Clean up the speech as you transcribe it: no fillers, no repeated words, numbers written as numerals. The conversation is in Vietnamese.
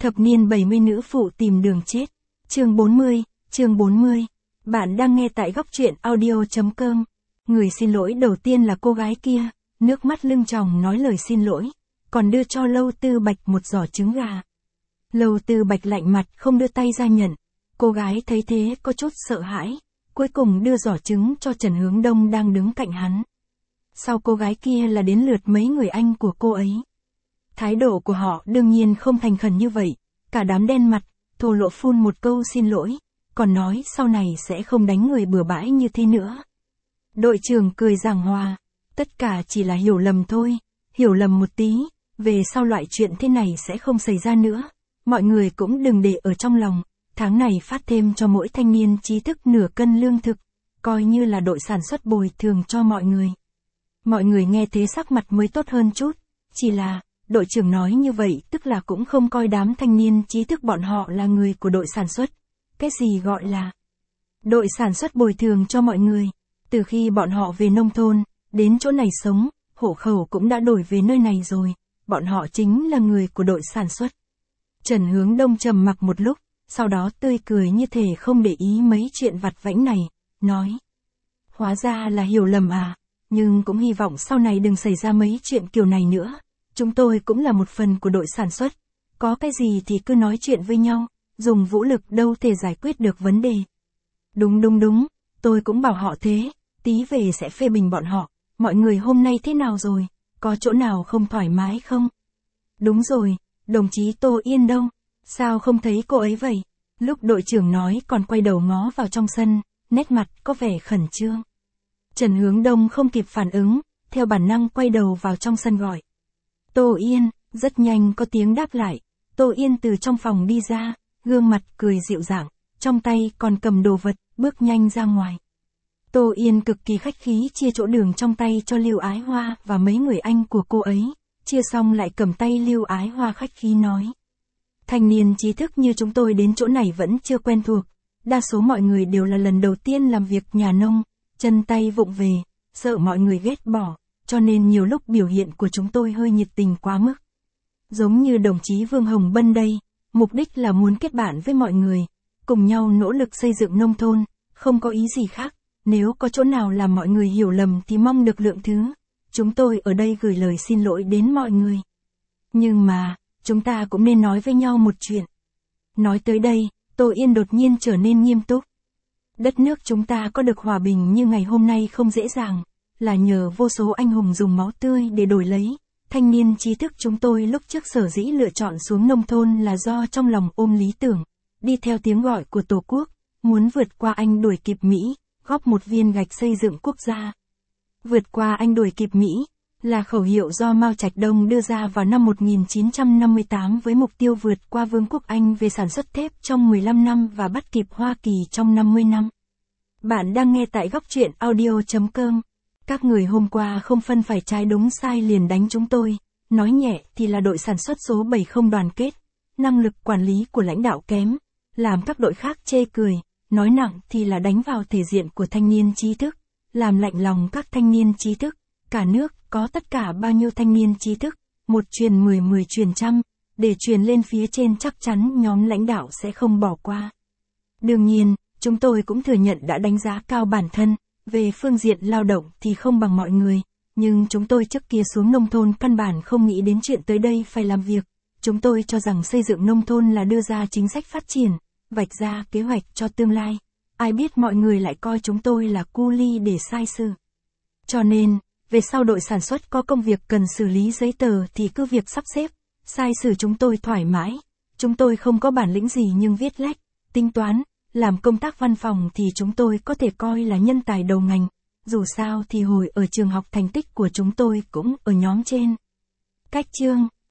Thập niên 70 nữ phụ tìm đường chết. Chương 40. Bạn đang nghe tại góc truyện audio.com. Người xin lỗi đầu tiên là cô gái kia, nước mắt lưng tròng nói lời xin lỗi, còn đưa cho Lâu Tư Bạch một giỏ trứng gà. Lâu Tư Bạch lạnh mặt không đưa tay ra nhận. Cô gái thấy thế có chút sợ hãi, cuối cùng đưa giỏ trứng cho Trần Hướng Đông đang đứng cạnh hắn. Sau cô gái kia là đến lượt mấy người anh của cô ấy. Thái độ của họ đương nhiên không thành khẩn như vậy, cả đám đen mặt, thô lỗ phun một câu xin lỗi, còn nói sau này sẽ không đánh người bừa bãi như thế nữa. Đội trưởng cười giảng hòa, tất cả chỉ là hiểu lầm thôi, hiểu lầm một tí, về sau loại chuyện thế này sẽ không xảy ra nữa, mọi người cũng đừng để ở trong lòng, tháng này phát thêm cho mỗi thanh niên trí thức nửa cân lương thực, coi như là đội sản xuất bồi thường cho mọi người. Mọi người nghe thế sắc mặt mới tốt hơn chút, chỉ là, đội trưởng nói như vậy tức là cũng không coi đám thanh niên trí thức bọn họ là người của đội sản xuất. Cái gì gọi là đội sản xuất bồi thường cho mọi người? Từ khi bọn họ về nông thôn, đến chỗ này sống, hộ khẩu cũng đã đổi về nơi này rồi, bọn họ chính là người của đội sản xuất. Trần Hướng Đông trầm mặc một lúc, sau đó tươi cười như thể không để ý mấy chuyện vặt vãnh này, nói. Hóa ra là hiểu lầm à, nhưng cũng hy vọng sau này đừng xảy ra mấy chuyện kiểu này nữa. Chúng tôi cũng là một phần của đội sản xuất, có cái gì thì cứ nói chuyện với nhau, dùng vũ lực đâu thể giải quyết được vấn đề. Đúng, tôi cũng bảo họ thế, tí về sẽ phê bình bọn họ, mọi người hôm nay thế nào rồi, có chỗ nào không thoải mái không? Đúng rồi, đồng chí Tô Yên đâu, sao không thấy cô ấy vậy? Lúc đội trưởng nói còn quay đầu ngó vào trong sân, nét mặt có vẻ khẩn trương. Trần Hướng Đông không kịp phản ứng, theo bản năng quay đầu vào trong sân gọi. Tô Yên, rất nhanh có tiếng đáp lại, Tô Yên từ trong phòng đi ra, gương mặt cười dịu dàng, trong tay còn cầm đồ vật, bước nhanh ra ngoài. Tô Yên cực kỳ khách khí chia chỗ đường trong tay cho Lưu Ái Hoa và mấy người anh của cô ấy, chia xong lại cầm tay Lưu Ái Hoa khách khí nói. Thanh niên trí thức như chúng tôi đến chỗ này vẫn chưa quen thuộc, đa số mọi người đều là lần đầu tiên làm việc nhà nông, chân tay vụng về, sợ mọi người ghét bỏ, cho nên nhiều lúc biểu hiện của chúng tôi hơi nhiệt tình quá mức. Giống như đồng chí Vương Hồng Bân đây, mục đích là muốn kết bạn với mọi người, cùng nhau nỗ lực xây dựng nông thôn, không có ý gì khác, nếu có chỗ nào làm mọi người hiểu lầm thì mong được lượng thứ. Chúng tôi ở đây gửi lời xin lỗi đến mọi người. Nhưng mà, chúng ta cũng nên nói với nhau một chuyện. Nói tới đây, Tô Yên đột nhiên trở nên nghiêm túc. Đất nước chúng ta có được hòa bình như ngày hôm nay không dễ dàng, là nhờ vô số anh hùng dùng máu tươi để đổi lấy. Thanh niên trí thức chúng tôi lúc trước sở dĩ lựa chọn xuống nông thôn là do trong lòng ôm lý tưởng, đi theo tiếng gọi của Tổ quốc, muốn vượt qua Anh đuổi kịp Mỹ, góp một viên gạch xây dựng quốc gia. Vượt qua Anh đuổi kịp Mỹ, là khẩu hiệu do Mao Trạch Đông đưa ra vào năm 1958 với mục tiêu vượt qua Vương quốc Anh về sản xuất thép trong 15 năm và bắt kịp Hoa Kỳ trong 50 năm. Bạn đang nghe tại góc truyện audio.com. Các người hôm qua không phân phải trái đúng sai liền đánh chúng tôi, nói nhẹ thì là đội sản xuất số 7 không đoàn kết, năng lực quản lý của lãnh đạo kém, làm các đội khác chê cười, nói nặng thì là đánh vào thể diện của thanh niên trí thức, làm lạnh lòng các thanh niên trí thức, cả nước có tất cả bao nhiêu thanh niên trí thức, một truyền 10 truyền trăm, để truyền lên phía trên chắc chắn nhóm lãnh đạo sẽ không bỏ qua. Đương nhiên, chúng tôi cũng thừa nhận đã đánh giá cao bản thân. Về phương diện lao động thì không bằng mọi người, nhưng chúng tôi trước kia xuống nông thôn căn bản không nghĩ đến chuyện tới đây phải làm việc. Chúng tôi cho rằng xây dựng nông thôn là đưa ra chính sách phát triển, vạch ra kế hoạch cho tương lai. Ai biết mọi người lại coi chúng tôi là cu li để sai sự. Cho nên, về sau đội sản xuất có công việc cần xử lý giấy tờ thì cứ việc sắp xếp, sai sử chúng tôi thoải mái. Chúng tôi không có bản lĩnh gì nhưng viết lách, tính toán. Làm công tác văn phòng thì chúng tôi có thể coi là nhân tài đầu ngành, dù sao thì hồi ở trường học thành tích của chúng tôi cũng ở nhóm trên. Cách chương